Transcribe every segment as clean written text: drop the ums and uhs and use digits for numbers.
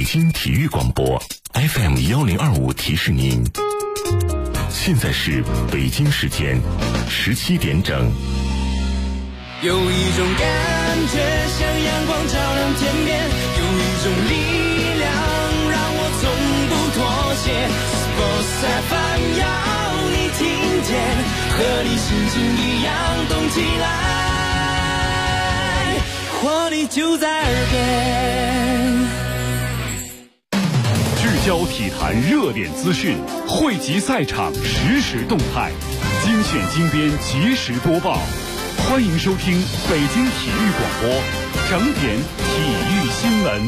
京体育广播 FM1025提示您，现在是北京时间17点整。 有一种感觉像阳光照亮天边，有一种力量让我从不妥协。Sports FM 要你听见，和你心情一样动起来，活力就在耳边。 聚焦体坛热点资讯，汇集赛场实时动态，精选精编及时播报。欢迎收听北京体育广播整点体育新闻。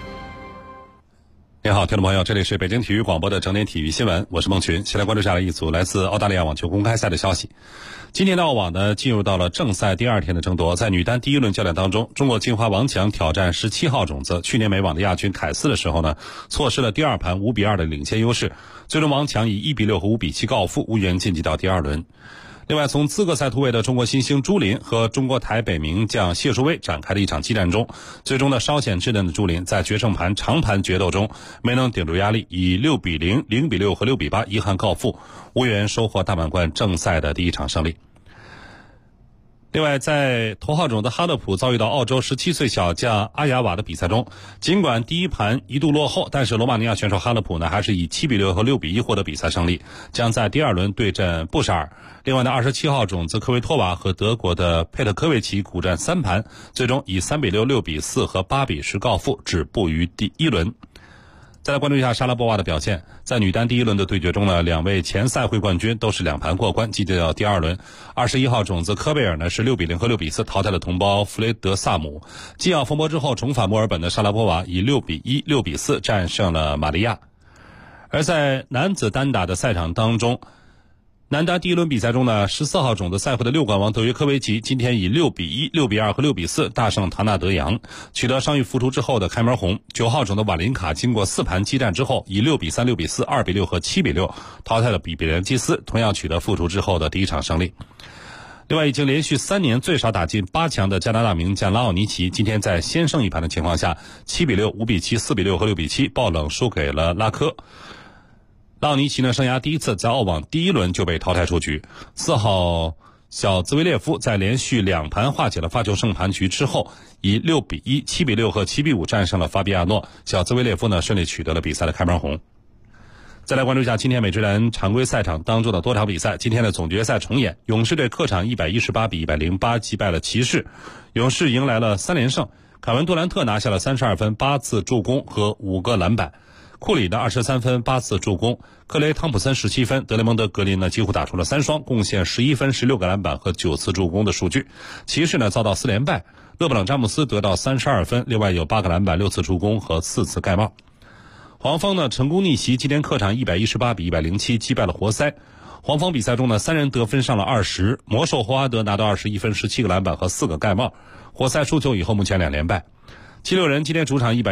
你好，听众朋友，这里是北京体育广播的整点体育新闻，我是孟群。先来关注下来一组来自澳大利亚网球公开赛的消息。今年的澳网呢，进入到了正赛第二天的争夺。在女单第一轮较量当中，中国金花王强挑战17号种子去年美网的亚军凯斯的时候呢，错失了第二盘5-2的领先优势，最终王强以1-6和5-7告负，无缘晋级到第二轮。另外，从资格赛突围的中国新星朱琳和中国台北名将谢淑薇展开的一场激战中，最终呢稍显稚嫩的朱琳在决胜盘长盘决斗中没能顶住压力，以6-0、0-6和6-8遗憾告负，无缘收获大满贯正赛的第一场胜利。另外，在头号种子哈勒普遭遇到澳洲17岁小将阿雅瓦的比赛中，尽管第一盘一度落后，但是罗马尼亚选手哈勒普呢还是以7-6和6-1获得比赛胜利，将在第二轮对阵布什尔。另外呢，27号种子科维托娃和德国的佩特科维奇苦战3盘，最终以3-6、6-4和8-10告负，止步于第一轮。再来关注一下莎拉波娃的表现。在女单第一轮的对决中呢，两位前赛会冠军都是2盘过关，晋级到第二轮。21号种子科贝尔呢是6-0和6-4淘汰了同胞弗雷德萨姆。纪奥风波之后重返墨尔本的莎拉波娃以6-1、6-4战胜了玛利亚。而在男子单打的赛场当中，男单第一轮比赛中呢，14号种子赛会的6冠王德约科维奇今天以6-1、6-2和6-4大胜唐纳德扬，取得伤愈复出之后的开门红。9号种的瓦林卡经过4盘激战之后，以6-3、6-4、2-6和7-6淘汰了比连基斯，同样取得复出之后的第一场胜利。另外，已经连续3年最少打进8强的加拿大名将拉奥尼奇，今天在先胜一盘的情况下，7-6、5-7、4-6和6-7爆冷输给了拉科。拉奥尼奇呢，生涯第一次在澳网第一轮就被淘汰出局。4号小兹维列夫在连续2盘化解了发球胜盘局之后，以6-1、7-6和7-5战胜了法比亚诺。小兹维列夫呢，顺利取得了比赛的开门红。再来关注一下今天美职篮常规赛场当中的多场比赛。今天的总决赛重演，勇士队客场118-108击败了骑士，勇士迎来了3连胜。凯文杜兰特拿下了32分、8次助攻和5个篮板。库里的23分、8次助攻，克雷·汤普森17分，德雷蒙德·格林呢几乎打出了3双，贡献11分、16个篮板和9次助攻的数据。骑士呢遭到4连败，勒布朗·詹姆斯得到32分，另外有8个篮板、6次助攻和4次盖帽。黄蜂呢成功逆袭，今天客场118-107击败了活塞。黄蜂比赛中呢3人得分上了20，魔兽霍华德拿到21分、17个篮板和4个盖帽。活塞输球以后目前2连败。76人今天主场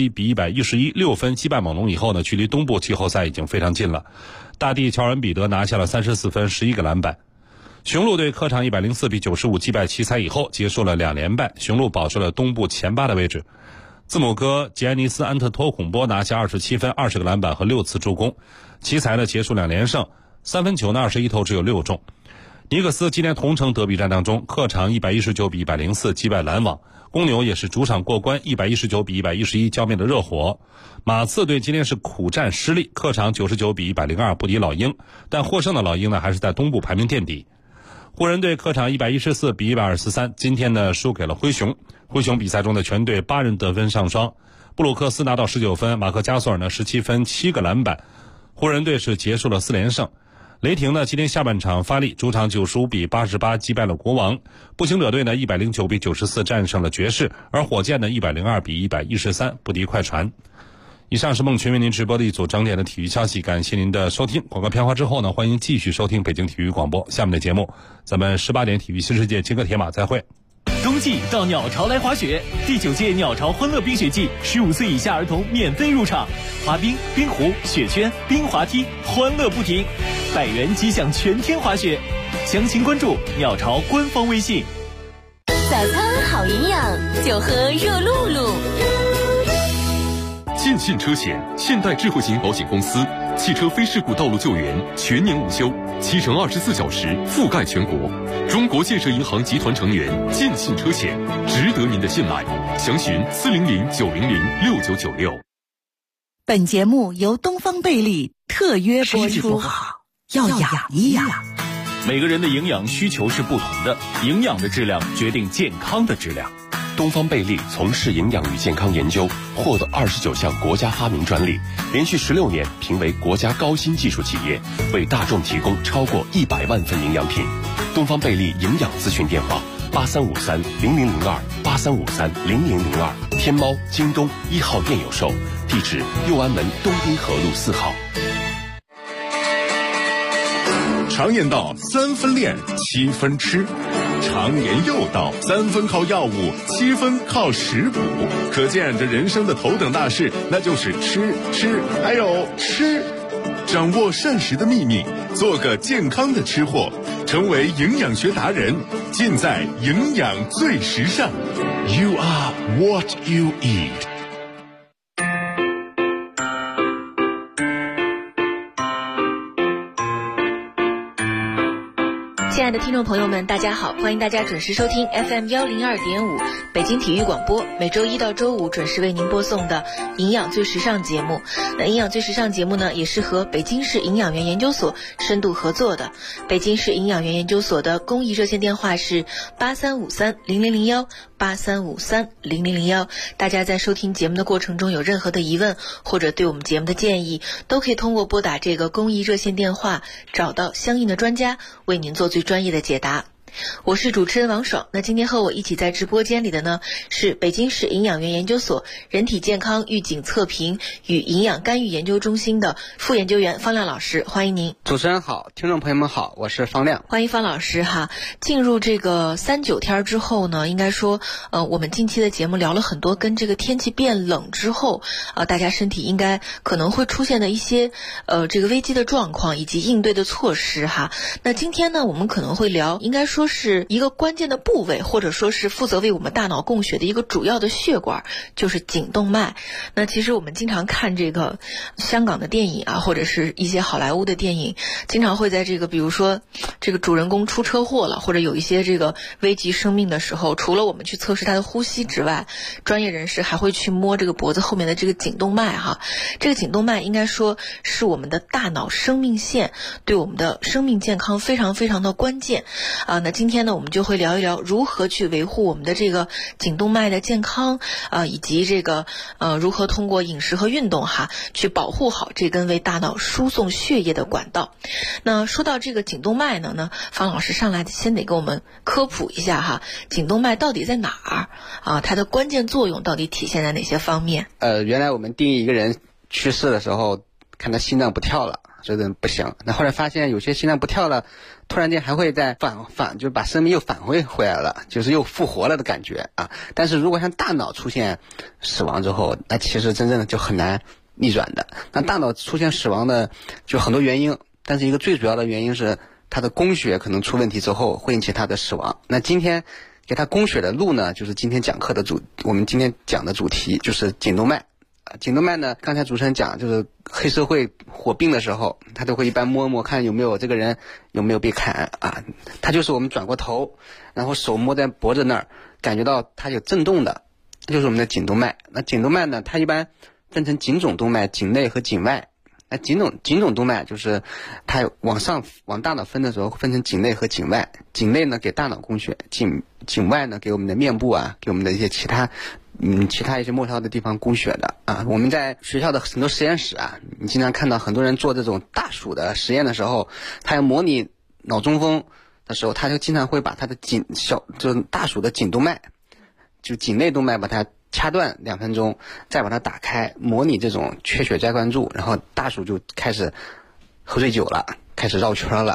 117-111，6分击败猛龙以后呢，距离东部季后赛已经非常近了。大帝乔尔恩彼得拿下了34分、11个篮板。雄鹿队客场104-95击败奇才以后，结束了2连败，雄鹿保持了东部前8的位置。字母哥吉安尼斯·安特托孔波拿下27分、20个篮板和6次助攻。奇才呢结束2连胜，3分球呢21投只有6中。尼克斯今天同城德比战当中，客场119-104击败篮网。公牛也是主场过关，119-111浇灭了热火。马刺队今天是苦战失利，客场99-102不敌老鹰，但获胜的老鹰呢还是在东部排名垫底。湖人队客场114-123，今天呢输给了灰熊。灰熊比赛中的全队8人得分上双，布鲁克斯拿到19分，马克加索尔呢17分7个篮板。湖人队是结束了4连胜。雷霆呢今天下半场发力，主场95-88击败了国王。步行者队呢109-94战胜了爵士，而火箭呢102-113不敌快船。以上是孟群为您直播的一组整点的体育消息，感谢您的收听。广告片花之后呢，欢迎继续收听北京体育广播。下面的节目，咱们18点体育新世界金戈铁马再会。 冬季到鸟巢来滑雪，第9届鸟巢欢乐冰雪季，15岁以下儿童免费入场，滑冰、冰壶、雪圈、冰滑梯，欢乐不停，100元即享全天滑雪。详情关注鸟巢官方微信。 早餐好营养，就喝热露露。 建信车险，现代智慧型保险公司，汽车非事故道路救援全年无休，7乘24小时覆盖全国。中国建设银行集团成员，建信车险，值得您的信赖。详询400-900-6996。 本节目由东方贝利特约播出。要养一养。 每个人的营养需求是不同的，营养的质量决定健康的质量。 东方贝利从事营养与健康研究，获得29项国家发明专利，连续16年评为国家高新技术企业，为大众提供超过100万份营养品。东方贝利营养咨询电话8353-0002，8353-0002，天猫、京东1号店有售，地址右安门东滨河路4号。 常言道3分练7分吃，常言又道3分靠药物7分靠食补，可见这人生的头等大事那就是吃还有吃。掌握膳食的秘密，做个健康的吃货，成为营养学达人，尽在营养最时尚。 You are what you eat。 亲爱的听众朋友们，大家好，欢迎大家准时收听 FM 102.5北京体育广播，每周一到周五准时为您播送的营养最时尚节目。那营养最时尚节目呢，也是和北京市营养园研究所深度合作的。北京市营养园研究所的公益热线电话是8353-0001 8353-0001。大家在收听节目的过程中有任何的疑问或者对我们节目的建议，都可以通过拨打这个公益热线电话找到相应的专家，为您做最专业的解答。我是主持人王爽。那今天和我一起在直播间里的呢，是北京市营养园研究所人体健康预警测评与营养干预研究中心的副研究员方亮老师，欢迎您。 主持人好，听众朋友们好，我是方亮。 欢迎方老师哈。进入这个39天之后呢，应该说我们近期的节目聊了很多跟这个天气变冷之后大家身体应该可能会出现的一些这个危机的状况以及应对的措施哈。那今天呢，我们可能会聊应该说是一个关键的部位，或者说是负责为我们大脑供血的一个主要的血管，就是颈动脉。那其实我们经常看这个香港的电影啊，或者是一些好莱坞的电影，经常会在这个比如说这个主人公出车祸了，或者有一些这个危及生命的时候，除了我们去测试他的呼吸之外，专业人士还会去摸这个脖子后面的这个颈动脉哈。这个颈动脉应该说是我们的大脑生命线，对我们的生命健康非常非常的关键那今天呢，我们就会聊一聊如何去维护我们的这个颈动脉的健康以及这个如何通过饮食和运动去保护好这根为大脑输送血液的管道。那说到这个颈动脉呢，方老师上来先得给我们科普一下颈动脉到底在哪儿它的关键作用到底体现在哪些方面？ 原来我们定义一个人去世的时候，看他心脏不跳了，这人不行。那后来发现有些心脏不跳了，突然间还会再就把生命又返回来了，就是又复活了的感觉但是如果像大脑出现死亡之后，那其实真正的就很难逆转的。那大脑出现死亡的就很多原因，但是一个最主要的原因是它的供血可能出问题之后会引起它的死亡。那今天给它供血的路呢，就是今天讲课的我们今天讲的主题就是颈动脉。颈动脉呢，刚才主持人讲，就是黑社会火并的时候，他都会一般摸一摸，看有没有这个人有没有被砍他就是我们转过头，然后手摸在脖子那儿，感觉到它有震动的，就是我们的颈动脉。那颈动脉呢，它一般分成颈总动脉、颈内和颈外。那颈总动脉就是它往大脑分的时候分成颈内和颈外。颈内呢给大脑供血，颈外呢给我们的面部给我们的一些其他一些末梢的地方供血的我们在学校的很多实验室你经常看到很多人做这种大鼠的实验的时候，他要模拟脑中风的时候，他就经常会把他的就是大鼠的颈动脉，就颈内动脉把它掐断2分钟，再把它打开，模拟这种缺血摘灌注，然后大鼠就开始喝醉酒了，开始绕圈了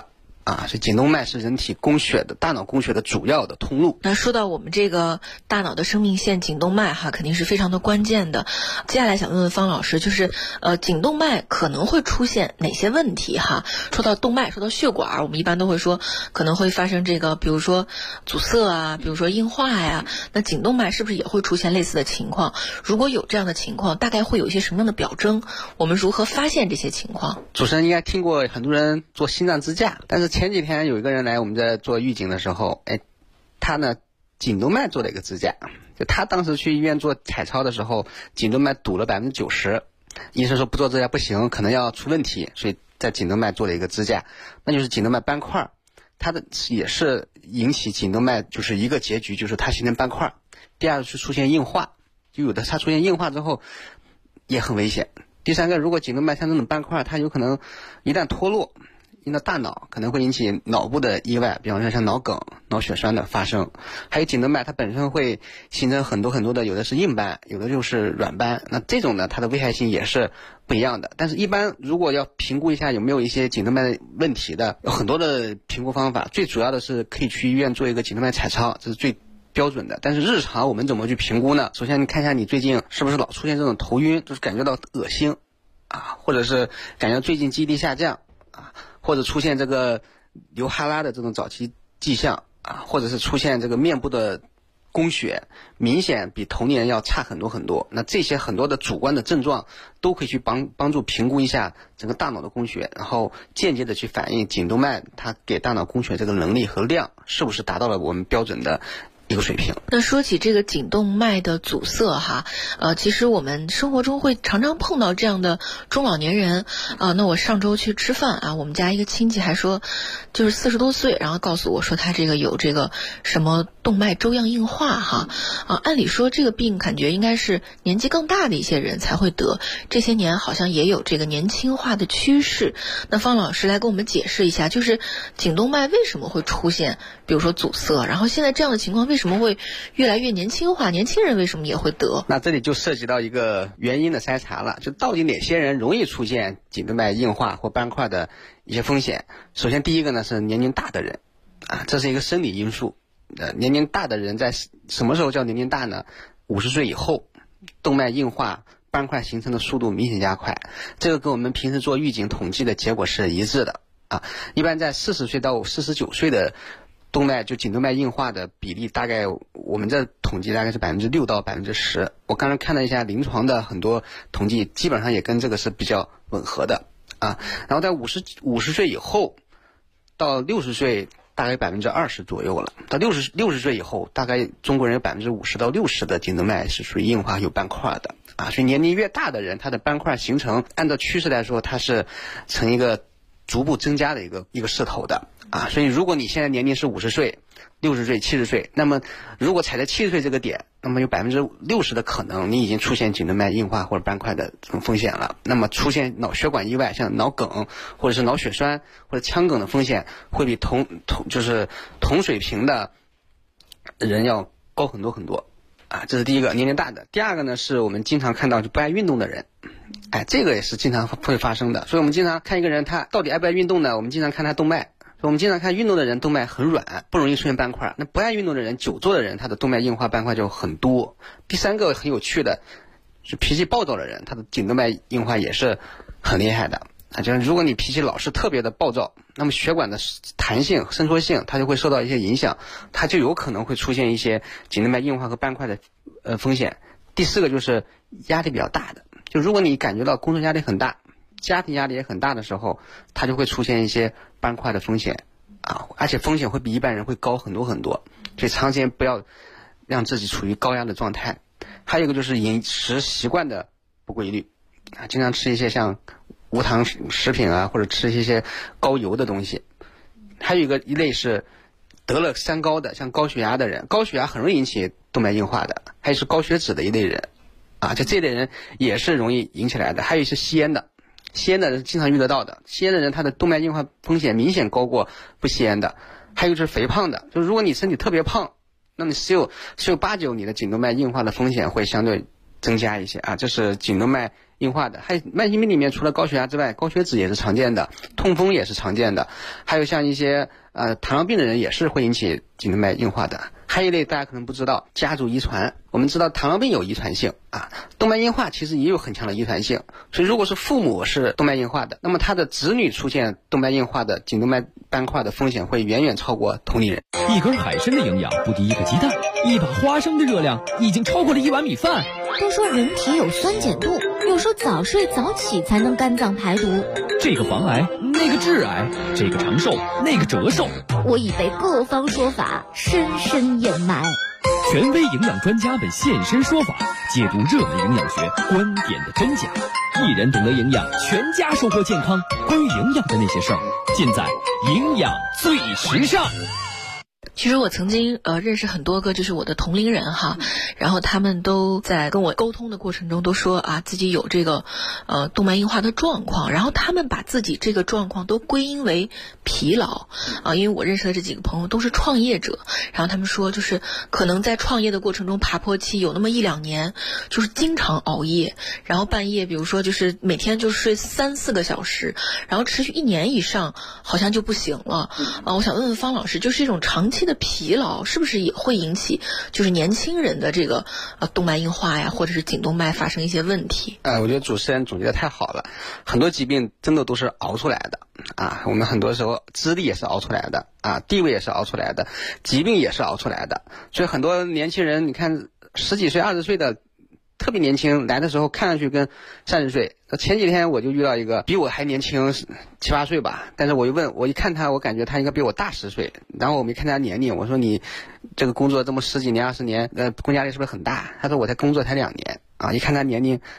所以颈动脉是人体供血的、大脑供血的主要的通路。 那说到我们这个大脑的生命线颈动脉肯定是非常的关键的。接下来想问问方老师，就是颈动脉可能会出现哪些问题说到动脉，说到血管，我们一般都会说可能会发生这个，比如说阻塞比如说硬化呀。那颈动脉是不是也会出现类似的情况？如果有这样的情况，大概会有一些什么样的表征？我们如何发现这些情况？ 主持人应该听过很多人做心脏支架，但是前几天有一个人来我们这做预警的时候，他呢颈动脉做了一个支架，就他当时去医院做彩超的时候，颈动脉堵了90%，医生说不做支架不行，可能要出问题，所以在颈动脉做了一个支架，那就是颈动脉斑块，它的也是引起颈动脉就是一个结局，就是它形成斑块。第二个是出现硬化，就有的它出现硬化之后也很危险。第三个，如果颈动脉像这种斑块，它有可能一旦脱落引到大脑，可能会引起脑部的意外，比方说像脑梗、脑血栓的发生。还有颈动脉它本身会形成很多的，有的是硬斑，有的就是软斑，那这种呢它的危害性也是不一样的。但是一般如果要评估一下有没有一些颈动脉问题的，有很多的评估方法，最主要的是可以去医院做一个颈动脉彩超，这是最标准的。但是日常我们怎么去评估呢？首先你看一下你最近是不是老出现这种头晕，就是感觉到恶心或者是感觉最近记忆力下降或者出现这个流哈拉的这种早期迹象或者是出现这个面部的供血明显比同龄人要差很多。那这些很多的主观的症状都可以去帮助评估一下整个大脑的供血，然后间接的去反映颈动脉它给大脑供血这个能力和量是不是达到了我们标准的一个水平。 那说起这个颈动脉的阻塞其实我们生活中会常常碰到这样的中老年人那我上周去吃饭我们家一个亲戚还说就是40多岁，然后告诉我说他这个有这个什么动脉粥样硬化按理说这个病感觉应该是年纪更大的一些人才会得，这些年好像也有这个年轻化的趋势。那方老师来给我们解释一下，就是颈动脉为什么会出现比如说阻塞，然后现在这样的情况为什么会越来越年轻化，年轻人为什么也会得？ 那这里就涉及到一个原因的筛查了，就到底哪些人容易出现颈动脉硬化或斑块的一些风险。首先第一个呢是年龄大的人这是一个生理因素。年龄大的人在什么时候叫年龄大呢？50岁以后动脉硬化斑块形成的速度明显加快，这个跟我们平时做预警统计的结果是一致的一般在40岁到49岁的动脉就颈动脉硬化的比例大概我们这统计大概是6%到10%。我刚才看了一下临床的很多统计，基本上也跟这个是比较吻合的然后在50岁以后到60岁大概20%左右了，到60岁以后大概中国人有50%到60%的颈动脉是属于硬化有斑块的所以年龄越大的人他的斑块形成按照趋势来说它是呈一个逐步增加的一个势头的所以如果你现在年龄是50岁、60岁、70岁，那么如果踩在70岁这个点，那么有60%的可能你已经出现颈动脉硬化或者斑块的这种风险了。那么出现脑血管意外，像脑梗或者是脑血栓或者腔梗的风险会比同水平的人要高很多这是第一个，年龄大的。第二个呢是我们经常看到就不爱运动的人这个也是经常会发生的。所以我们经常看一个人他到底爱不爱运动呢？我们经常看他动脉，我们经常看运动的人动脉很软，不容易出现斑块。那不爱运动的人、久坐的人，他的动脉硬化斑块就很多。第三个很有趣的是脾气暴躁的人，他的颈动脉硬化也是很厉害的就是如果你脾气老是特别的暴躁，那么血管的弹性、伸缩性它就会受到一些影响，它就有可能会出现一些颈动脉硬化和斑块的风险。第四个就是压力比较大的，就如果你感觉到工作压力很大、家庭压力也很大的时候，它就会出现一些斑块的风险而且风险会比一般人会高很多，所以长时间不要让自己处于高压的状态。还有一个就是饮食习惯的不规律经常吃一些像无糖食品或者吃一些高油的东西。还有一类是得了三高的，像高血压的人，高血压很容易引起动脉硬化的。还有是高血脂的一类人就这类人也是容易引起来的。还有是吸烟的，吸烟的人经常遇得到的，吸烟的人他的动脉硬化风险明显高过不吸烟的。还有就是肥胖的，就是如果你身体特别胖，那么10有8-9你的颈动脉硬化的风险会相对增加一些这是颈动脉硬化的。还有慢性病里面除了高血压之外，高血脂也是常见的，痛风也是常见的，还有像一些糖尿病的人也是会引起颈动脉硬化的。还有一类大家可能不知道，家族遗传。我们知道糖尿病有遗传性啊，动脉硬化其实也有很强的遗传性。所以如果是父母是动脉硬化的，那么他的子女出现动脉硬化的颈动脉斑块的风险会远远超过同龄人。 一根海参的营养不敌一个鸡蛋，一把花生的热量已经超过了1碗米饭。 都说人体有酸碱度，有时候早睡早起才能肝脏排毒。 这个防癌，那个致癌，这个长寿，那个折寿。 我已被各方说法深深掩埋。 权威营养专家们现身说法，解读热门营养学观点的真假。一人懂得营养，全家收获健康。关于营养的那些事儿，尽在营养最时尚。 其实我曾经认识很多个就是我的同龄人哈，然后他们都在跟我沟通的过程中都说啊自己有这个动脉硬化的状况，然后他们把自己这个状况都归因为疲劳啊，因为我认识的这几个朋友都是创业者，然后他们说就是可能在创业的过程中爬坡期有那么1-2年就是经常熬夜，然后半夜比如说就是每天就睡3-4个小时，然后持续1年以上好像就不行了啊。我想问问方老师，就是这种长期的疲劳是不是也会引起就是年轻人的这个动脉硬化呀，或者是颈动脉发生一些问题？ 我觉得主持人总结的太好了，很多疾病真的都是熬出来的啊。我们很多时候资历也是熬出来的啊，地位也是熬出来的，疾病也是熬出来的。所以很多年轻人，你看10几岁、20岁的特别年轻，来的时候看上去跟30岁。前几天我就遇到一个比我还年轻7-8岁吧，但是我一看他，我感觉他应该比我大10岁。然后我没看他年龄，我说你这个工作这么10几年、20年，工作压力是不是很大？他说我才工作才2年啊。一看他年龄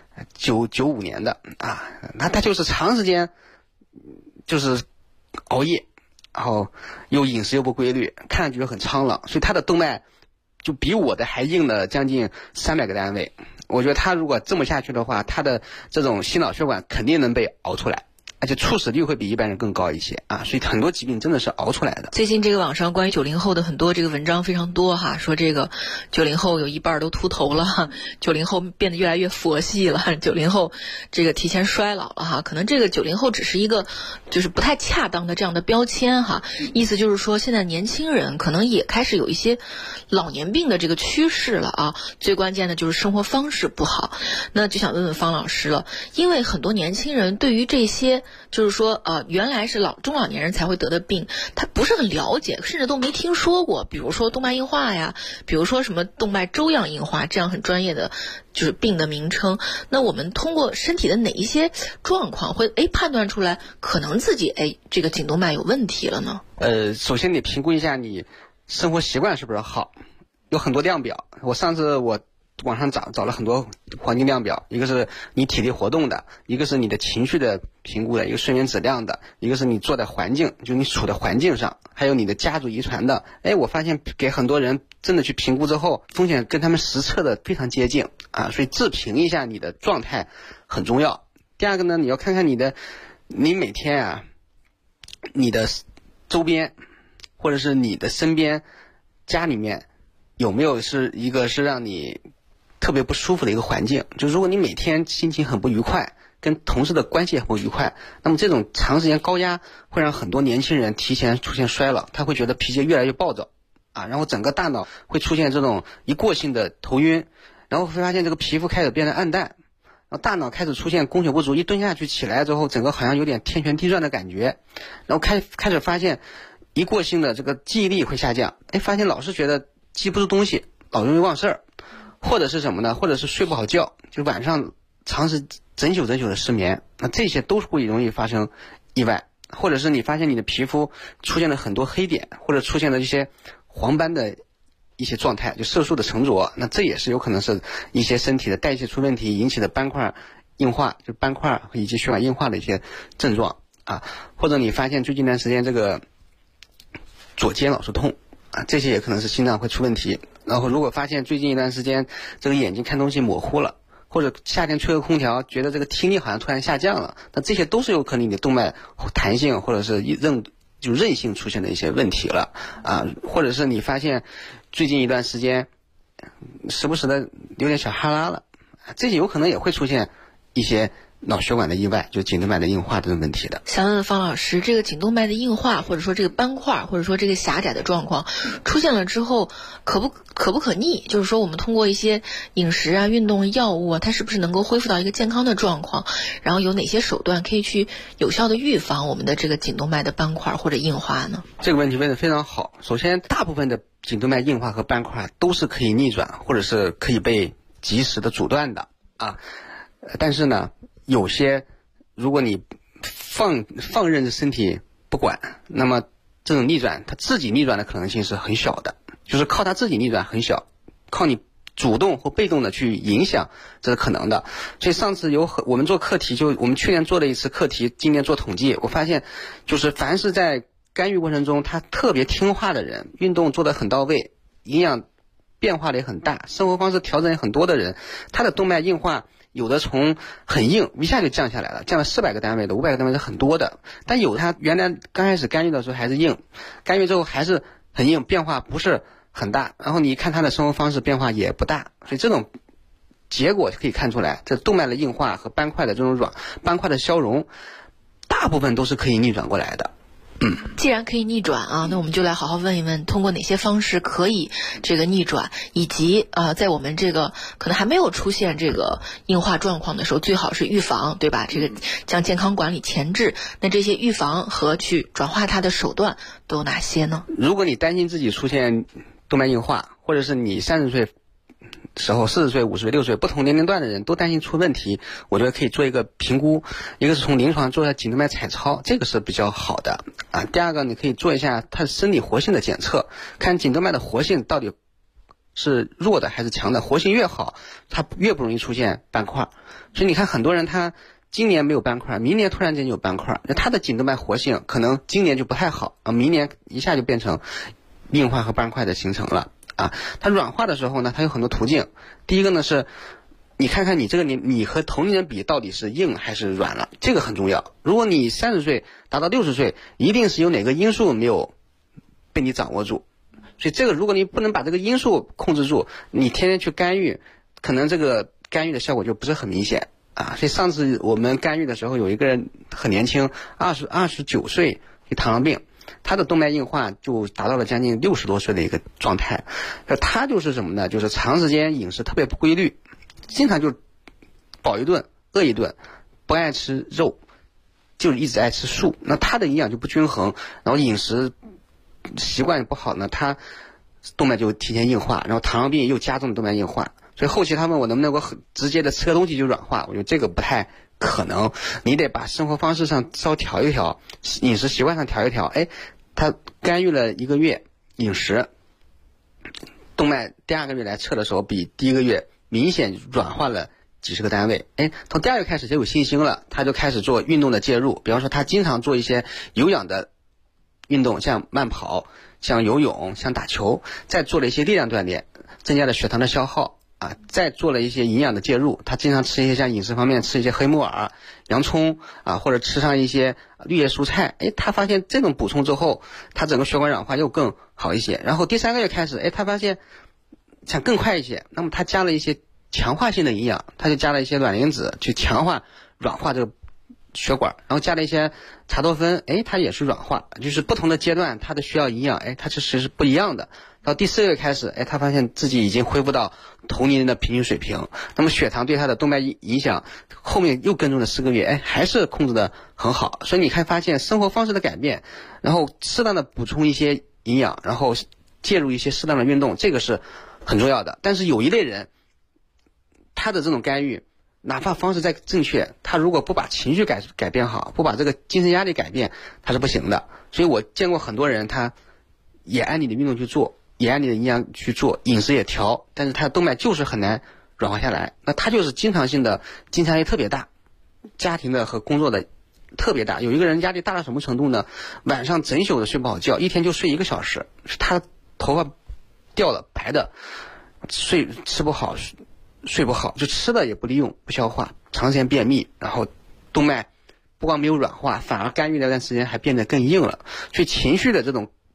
95年的啊，那他就是长时间就是熬夜，然后又饮食又不规律，看上去就很苍老，所以他的动脉就比我的还硬了将近300个单位。我觉得他如果这么下去的话，他的这种心脑血管肯定能被熬出来，而且猝死率会比一般人更高一些啊，所以很多疾病真的是熬出来的。 最近这个网上关于90后的很多这个文章非常多哈，说这个90后有一半都秃头了，90后变得越来越佛系了，90后这个提前衰老了哈。可能这个90后只是一个就是不太恰当的这样的标签哈，意思就是说现在年轻人可能也开始有一些老年病的这个趋势了啊。最关键的就是生活方式不好。那就想问问方老师了，因为很多年轻人对于这些就是说原来是中老年人才会得的病，他不是很了解，甚至都没听说过，比如说动脉硬化呀，比如说什么动脉粥样硬化这样很专业的就是病的名称。那我们通过身体的哪一些状况会判断出来可能自己这个颈动脉有问题了呢？ 首先你评估一下你生活习惯是不是好，有很多量表。我上次网上找了很多黄金量表，一个是你体力活动的，一个是你的情绪的评估的，一个睡眠质量的，一个是你做的环境，就你处的环境上，还有你的家族遗传的。我发现给很多人真的去评估之后，风险跟他们实测的非常接近啊，所以自评一下你的状态很重要。第二个呢，你要看看你每天啊，你的周边或者是你的身边家里面有没有是让你特别不舒服的一个环境。就如果你每天心情很不愉快，跟同事的关系很不愉快，那么这种长时间高压会让很多年轻人提前出现衰老，他会觉得脾气越来越暴躁啊，然后整个大脑会出现这种一过性的头晕，然后会发现这个皮肤开始变得暗淡，然后大脑开始出现供血不足，一蹲下去起来之后，整个好像有点天旋地转的感觉，然后开始发现一过性的这个记忆力会下降，发现老是觉得记不住东西，老容易忘事儿，或者是什么呢？或者是睡不好觉，就晚上整宿的失眠，那这些都会容易发生意外。或者是你发现你的皮肤出现了很多黑点，或者出现了一些黄斑的一些状态，就色素的沉着，那这也是有可能是一些身体的代谢出问题引起的斑块硬化，就斑块以及血管硬化的一些症状啊。或者你发现最近一段时间这个左肩老是痛啊，这些也可能是心脏会出问题。然后如果发现最近一段时间这个眼睛看东西模糊了，或者夏天吹个空调觉得这个听力好像突然下降了，那这些都是有可能你的动脉弹性或者是韧性出现的一些问题了啊。或者是你发现最近一段时间时不时的有点小哈拉了，这些有可能也会出现一些脑血管的意外，就颈动脉的硬化这种问题的。 想问问方老师，这个颈动脉的硬化，或者说这个斑块，或者说这个狭窄的状况出现了之后，可不可逆？就是说我们通过一些饮食啊、运动、药物啊，它是不是能够恢复到一个健康的状况？然后有哪些手段可以去有效的预防我们的这个颈动脉的斑块或者硬化呢？ 这个问题问得非常好。首先，大部分的颈动脉硬化和斑块都是可以逆转，或者是可以被及时的阻断的啊。但是呢，有些如果你放任着身体不管，那么这种逆转它自己逆转的可能性是很小的，就是靠它自己逆转很小，靠你主动或被动的去影响这是可能的。所以上次我们做课题，就我们去年做了一次课题，今年做统计，我发现就是凡是在干预过程中他特别听话的人，运动做得很到位，营养变化的也很大，生活方式调整也很多的人，他的动脉硬化有的从很硬一下就降下来了，降了400个单位的500个单位是很多的，但有他原来刚开始干预的时候还是硬，干预之后还是很硬，变化不是很大，然后你看他的生活方式变化也不大，所以这种结果可以看出来，这动脉的硬化和斑块的这种斑块的消融大部分都是可以逆转过来的。 既然可以逆转啊，那我们就来好好问一问，通过哪些方式可以这个逆转，以及在我们这个可能还没有出现这个硬化状况的时候，最好是预防，对吧？这个将健康管理前置，那这些预防和去转化它的手段都有哪些呢？ 如果你担心自己出现动脉硬化，或者是你30岁时候40岁、50岁、60岁不同年龄段的人都担心出问题，我觉得可以做一个评估，一个是从临床做一下颈动脉彩超，这个是比较好的啊。第二个你可以做一下它生理活性的检测，看颈动脉的活性到底是弱的还是强的，活性越好它越不容易出现斑块。所以你看很多人他今年没有斑块，明年突然间有斑块，那他的颈动脉活性可能今年就不太好啊，明年一下就变成硬化和斑块的形成了啊。它软化的时候呢，它有很多途径。第一个呢是你看看你这个你和同龄人比到底是硬还是软了，这个很重要。如果你30岁达到60岁，一定是有哪个因素没有被你掌握住，所以这个如果你不能把这个因素控制住，你天天去干预，可能这个干预的效果就不是很明显啊。所以上次我们干预的时候，有一个人很年轻，29岁，有糖尿病，他的动脉硬化就达到了将近60多岁的一个状态。他就是什么呢？就是长时间饮食特别不规律，经常就饱一顿饿一顿，不爱吃肉，就一直爱吃素，那他的营养就不均衡，然后饮食习惯不好呢，他动脉就提前硬化，然后糖尿病又加重动脉硬化。所以后期他问我能不能够直接的吃个东西就软化，我觉得这个不太可能，你得把生活方式上稍调一调，饮食习惯上调一调。他干预了1个月饮食，动脉第2个月来测的时候比第1个月明显软化了几十个单位。从第2个月开始就有信心了，他就开始做运动的介入，比方说他经常做一些有氧的运动，像慢跑，像游泳，像打球，再做了一些力量锻炼，增加了血糖的消耗啊，再做了一些营养的介入，他经常吃一些像饮食方面吃一些黑木耳、洋葱啊，或者吃上一些绿叶蔬菜。他发现这种补充之后，他整个血管软化又更好一些。然后第3个月开始，他发现想更快一些，那么他加了一些强化性的营养，他就加了一些卵磷脂去强化软化这个血管，然后加了一些茶多酚，它也是软化，就是不同的阶段它的需要营养，它其实是不一样的。到第4个月开始，他发现自己已经恢复到同龄人的平均水平，那么血糖对他的动脉影响，后面又跟踪了4个月，还是控制的很好。所以你看发现生活方式的改变，然后适当的补充一些营养，然后介入一些适当的运动，这个是很重要的。但是有一类人，他的这种干预哪怕方式再正确，他如果不把情绪改变好，不把这个精神压力改变，他是不行的。所以我见过很多人，他也按你的运动去做，也按你的营养去做，饮食也调，但是他的动脉就是很难软化下来，那他就是经常性的精神压力特别大，家庭的和工作的特别大。有一个人压力大到什么程度呢？晚上整宿的睡不好觉，一天就睡1个小时，他头发掉了，白的，吃不好，睡不好，就吃的也不利用，不消化，长时间便秘，然后动脉不光没有软化，反而干预那段时间还变得更硬了。所以情绪的这种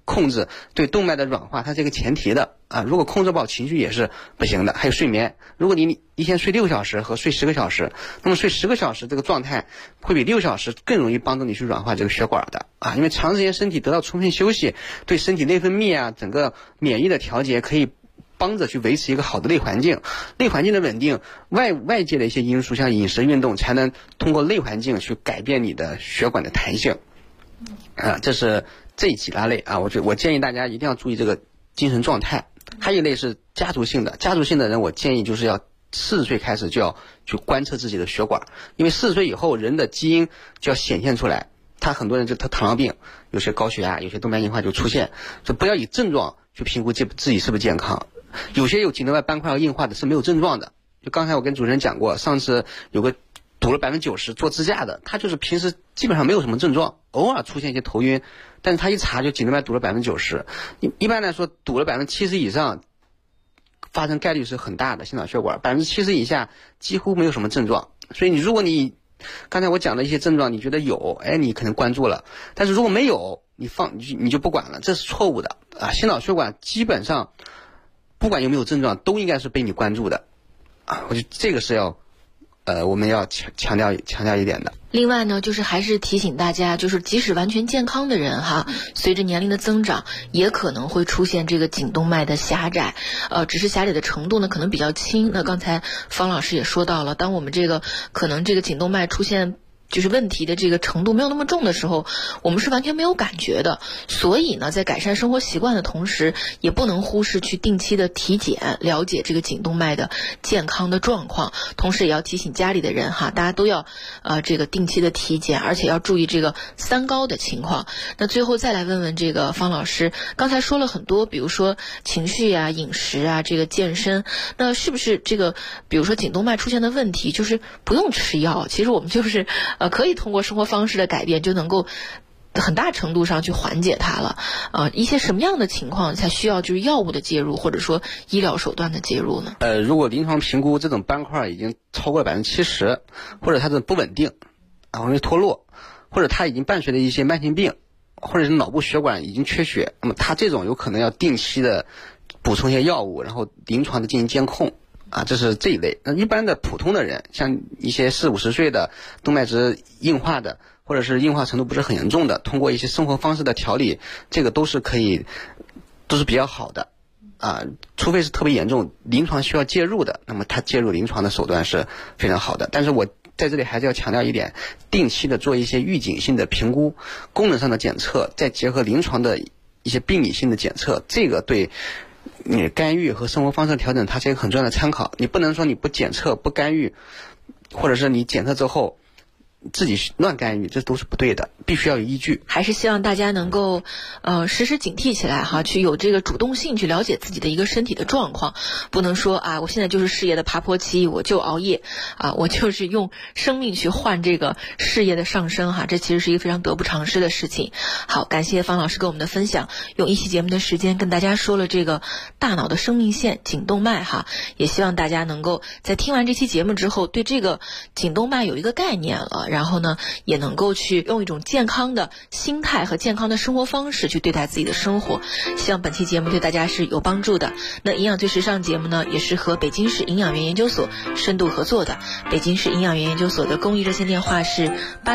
控制对动脉的软化，它是一个前提的啊。如果控制不好情绪也是不行的。还有睡眠，如果你一天睡6个小时和睡10个小时，那么睡10个小时这个状态会比6小时更容易帮助你去软化这个血管的啊。因为长时间身体得到充分休息，对身体内分泌啊整个免疫的调节可以帮着去维持一个好的内环境，内环境的稳定，外界的一些因素像饮食运动才能通过内环境去改变你的血管的弹性啊。这是这几大类啊，我建议大家一定要注意这个精神状态。还有一类是家族性的，家族性的人我建议就是要40岁开始就要去观测自己的血管，因为40岁以后人的基因就要显现出来，他很多人就得糖尿病，有些高血压，有些动脉硬化就出现，所以不要以症状去评估自己是不是健康。有些有颈动脉斑块和硬化的是没有症状的，就刚才我跟主持人讲过，上次有个堵了90%做支架的，他就是平时基本上没有什么症状，偶尔出现一些头晕，但是他一查就颈动脉堵了90%。一般来说堵了70%以上发生概率是很大的，心脑血管70%以下几乎没有什么症状。所以如果你刚才我讲的一些症状你觉得有，你可能关注了，但是如果没有你就不管了，这是错误的啊。心脑血管基本上不管有没有症状都应该是被你关注的啊。我觉得这个是要我们要强调一点的。 另外呢，就是还是提醒大家，就是即使完全健康的人哈，随着年龄的增长，也可能会出现这个颈动脉的狭窄，只是狭窄的程度呢可能比较轻。那刚才方老师也说到了，当我们可能这个颈动脉出现就是问题的这个程度没有那么重的时候，我们是完全没有感觉的。所以呢，在改善生活习惯的同时，也不能忽视去定期的体检，了解这个颈动脉的健康的状况。同时也要提醒家里的人哈，大家都要这个定期的体检，而且要注意这个3高的情况。那最后再来问问这个方老师，刚才说了很多，比如说情绪啊、饮食啊、这个健身，那是不是这个比如说颈动脉出现的问题，就是不用吃药？其实我们就是可以通过生活方式的改变就能够很大程度上去缓解它了。一些什么样的情况才需要就是药物的介入，或者说医疗手段的介入呢？ 如果临床评估这种斑块已经超过了70%，或者它的不稳定啊，容易脱落，或者它已经伴随着一些慢性病，或者是脑部血管已经缺血，那么它这种有可能要定期的补充一些药物，然后临床的进行监控啊，这是这一类。那一般的普通的人，像一些40、50岁的动脉质硬化的，或者是硬化程度不是很严重的，通过一些生活方式的调理，这个都是比较好的啊。除非是特别严重，临床需要介入的，那么他介入临床的手段是非常好的。但是我在这里还是要强调一点，定期的做一些预警性的评估，功能上的检测，再结合临床的一些病理性的检测，这个对你干预和生活方式调整它是一个很重要的参考。你不能说你不检测不干预，或者是你检测之后自己乱干预，这都是不对的，必须要有依据。 还是希望大家能够时时警惕起来哈，去有这个主动性去了解自己的一个身体的状况，不能说我现在就是事业的爬坡期，我就熬夜我就是用生命去换这个事业的上升哈，这其实是一个非常得不偿失的事情。好，感谢方老师给我们的分享，用一期节目的时间跟大家说了这个大脑的生命线颈动脉哈，也希望大家能够在听完这期节目之后，对这个颈动脉有一个概念了，然后呢也能够去用一种健康的心态和健康的生活方式去对待自己的生活。希望本期节目对大家是有帮助的。那营养最时尚节目呢，也是和北京市营养园研究所深度合作的。北京市营养园研究所的公益热线电话是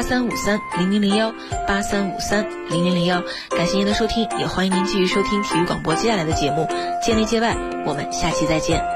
83530001 83530001。感谢您的收听，也欢迎您继续收听体育广播接下来的节目《界内界外》，我们下期再见。